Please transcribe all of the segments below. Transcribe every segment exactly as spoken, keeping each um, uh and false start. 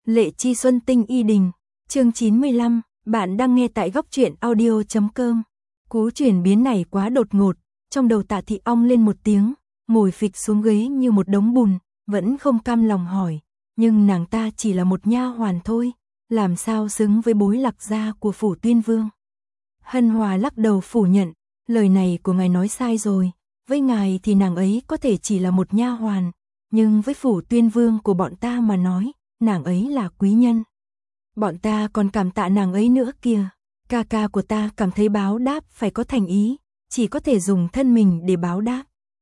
Lệ Chi Xuân Tinh Y Đình, chương chín mươi lăm, bạn đang nghe tại góc truyện audio chấm com. Cú chuyển biến này quá đột ngột, trong đầu Tạ Thị ong lên một tiếng, ngồi phịch xuống ghế như một đống bùn, vẫn không cam lòng hỏi, nhưng nàng ta chỉ là một nha hoàn thôi, làm sao xứng với bối Lạc gia của phủ Tuyên Vương. Hân Hòa lắc đầu phủ nhận, lời này của ngài nói sai rồi, với ngài thì nàng ấy có thể chỉ là một nha hoàn, nhưng với phủ Tuyên Vương của bọn ta mà nói, nàng ấy là quý nhân. Bọn ta còn cảm tạ nàng ấy nữa kìa. Ca ca của ta cảm thấy báo đáp phải có thành ý, chỉ có thể dùng thân mình để báo đáp.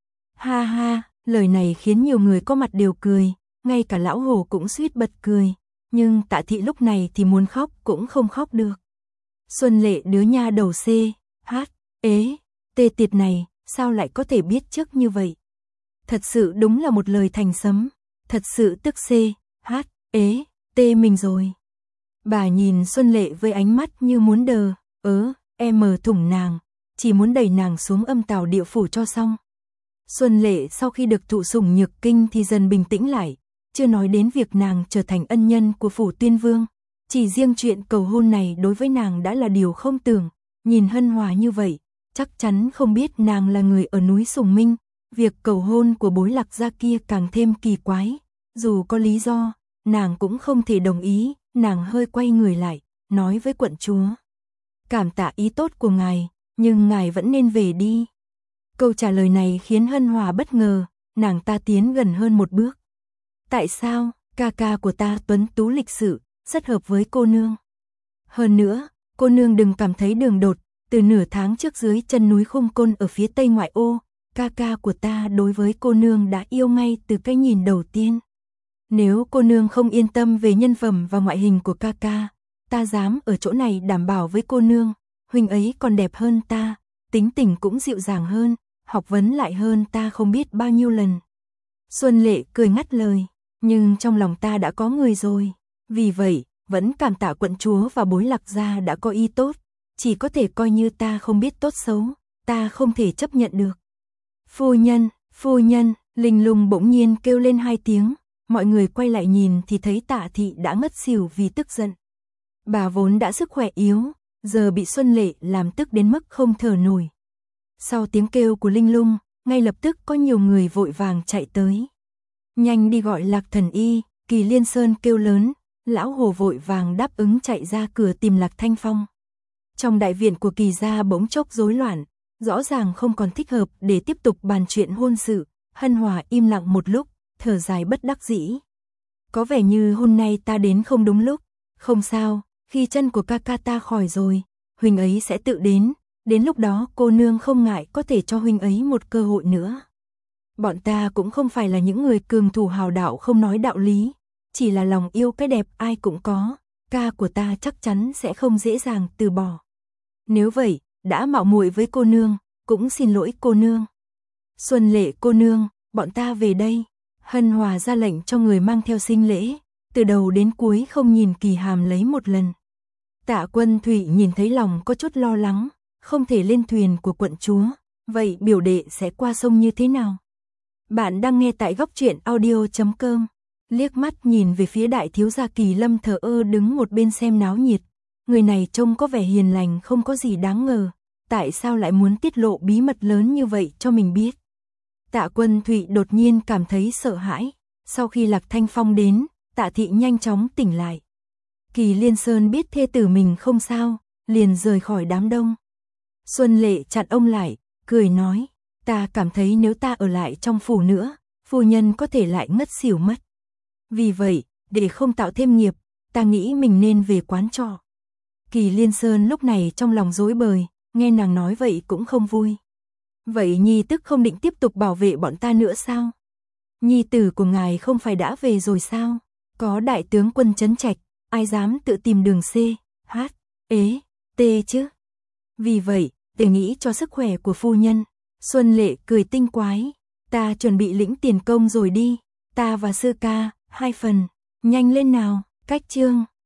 Ha ha, lời này khiến nhiều người có mặt đều cười, ngay cả lão Hồ cũng suýt bật cười, nhưng Tạ Thị lúc này thì muốn khóc cũng không khóc được. Xuân Lệ đứa nha đầu C, H, ế, tê tiệt này, sao lại có thể biết trước như vậy? Thật sự đúng là một lời thành sấm, thật sự tức C, H, ế, tê mình rồi. Bà nhìn Xuân Lệ với ánh mắt như muốn đờ, ớ, em mờ thủng nàng, chỉ muốn đẩy nàng xuống âm tào địa phủ cho xong. Xuân Lệ sau khi được thụ sủng nhược kinh thì dần bình tĩnh lại, chưa nói đến việc nàng trở thành ân nhân của phủ Tuyên Vương. Chỉ riêng chuyện cầu hôn này đối với nàng đã là điều không tưởng, nhìn Hân Hòa như vậy, chắc chắn không biết nàng là người ở núi Sùng Minh, việc cầu hôn của bối Lạc gia kia càng thêm kỳ quái, dù có lý do, nàng cũng không thể đồng ý. Nàng hơi quay người lại, nói với quận chúa. Cảm tạ ý tốt của ngài, nhưng ngài vẫn nên về đi. Câu trả lời này khiến Hân Hòa bất ngờ, nàng ta tiến gần hơn một bước. Tại sao, ca ca của ta tuấn tú lịch sự, rất hợp với cô nương. Hơn nữa, cô nương đừng cảm thấy đường đột, từ nửa tháng trước dưới chân núi Khung Côn ở phía tây ngoại ô, ca ca của ta đối với cô nương đã yêu ngay từ cái nhìn đầu tiên. Nếu cô nương không yên tâm về nhân phẩm và ngoại hình của ca ca, ta dám ở chỗ này đảm bảo với cô nương, huynh ấy còn đẹp hơn ta, tính tình cũng dịu dàng hơn, học vấn lại hơn ta không biết bao nhiêu lần. Xuân Lệ cười ngắt lời, nhưng trong lòng ta đã có người rồi, vì vậy, vẫn cảm tạ quận chúa và bối Lạc gia đã có ý tốt, chỉ có thể coi như ta không biết tốt xấu, ta không thể chấp nhận được. Phu nhân, phu nhân, Linh Lung bỗng nhiên kêu lên hai tiếng. Mọi người quay lại nhìn thì thấy Tạ Thị đã ngất xỉu vì tức giận. Bà vốn đã sức khỏe yếu, giờ bị Xuân Lệ làm tức đến mức không thở nổi. Sau tiếng kêu của Linh Lung, ngay lập tức có nhiều người vội vàng chạy tới. Nhanh đi gọi Lạc Thần Y, Kỳ Liên Sơn kêu lớn, lão Hồ vội vàng đáp ứng chạy ra cửa tìm Lạc Thanh Phong. Trong đại viện của Kỳ gia bỗng chốc rối loạn, rõ ràng không còn thích hợp để tiếp tục bàn chuyện hôn sự. Hân Hòa im lặng một lúc, thở dài bất đắc dĩ. Có vẻ như hôm nay ta đến không đúng lúc, không sao, khi chân của ca ca ta khỏi rồi, huynh ấy sẽ tự đến, đến lúc đó cô nương không ngại có thể cho huynh ấy một cơ hội nữa. Bọn ta cũng không phải là những người cường thủ hào đạo không nói đạo lý, chỉ là lòng yêu cái đẹp ai cũng có, ca của ta chắc chắn sẽ không dễ dàng từ bỏ. Nếu vậy, đã mạo muội với cô nương, cũng xin lỗi cô nương. Xuân Lệ cô nương, bọn ta về đây. Hân Hòa ra lệnh cho người mang theo sinh lễ, từ đầu đến cuối không nhìn Kỳ Hàm lấy một lần. Tạ Quân Thụy nhìn thấy lòng có chút lo lắng, không thể lên thuyền của quận chúa, vậy biểu đệ sẽ qua sông như thế nào? Bạn đang nghe tại góc truyện audio chấm com, liếc mắt nhìn về phía đại thiếu gia Kỳ Lâm thờ ơ đứng một bên xem náo nhiệt, người này trông có vẻ hiền lành không có gì đáng ngờ, tại sao lại muốn tiết lộ bí mật lớn như vậy cho mình biết? Tạ Quân Thụy đột nhiên cảm thấy sợ hãi, sau khi Lạc Thanh Phong đến, Tạ Thị nhanh chóng tỉnh lại. Kỳ Liên Sơn biết thê tử mình không sao, liền rời khỏi đám đông. Xuân Lệ chặn ông lại, cười nói, ta cảm thấy nếu ta ở lại trong phủ nữa, phu nhân có thể lại ngất xỉu mất. Vì vậy, để không tạo thêm nghiệp, ta nghĩ mình nên về quán trọ. Kỳ Liên Sơn lúc này trong lòng rối bời, nghe nàng nói vậy cũng không vui. Vậy nhi tức không định tiếp tục bảo vệ bọn ta nữa sao? Nhi tử của ngài không phải đã về rồi sao? Có đại tướng quân trấn trạch, ai dám tự tìm đường C, H, ế, T chứ? Vì vậy, để nghĩ cho sức khỏe của phu nhân, Xuân Lệ cười tinh quái, ta chuẩn bị lĩnh tiền công rồi đi, ta và sư ca, hai phần, nhanh lên nào, cách chương.